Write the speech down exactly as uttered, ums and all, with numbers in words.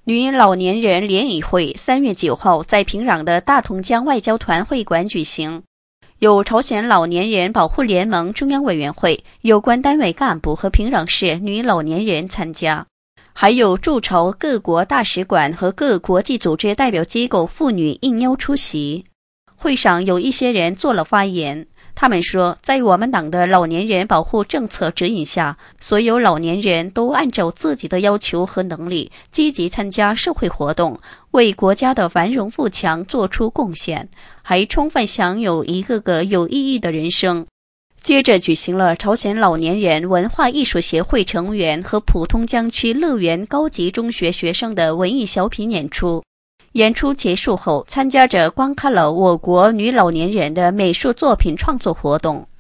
女老年人联谊会三月九号在平壤的大同江外交团会馆举行，有朝鲜老年人保护联盟中央委员会有关单位干部和平壤市女老年人参加，还有驻朝各国大使馆和各国际组织代表机构妇女应邀出席。会上有一些人做了发言，他们说，在我们党的老年人保护政策指引下，所有老年人都按照自己的要求和能力积极参加社会活动，为国家的繁荣富强做出贡献，还充分享有一个个有意义的人生。接着举行了朝鲜老年人文化艺术协会成员和浦东江区乐园高级中学学生的文艺小品演出。演出结束后，参加者观看了我国女老年人的美术作品创作活动。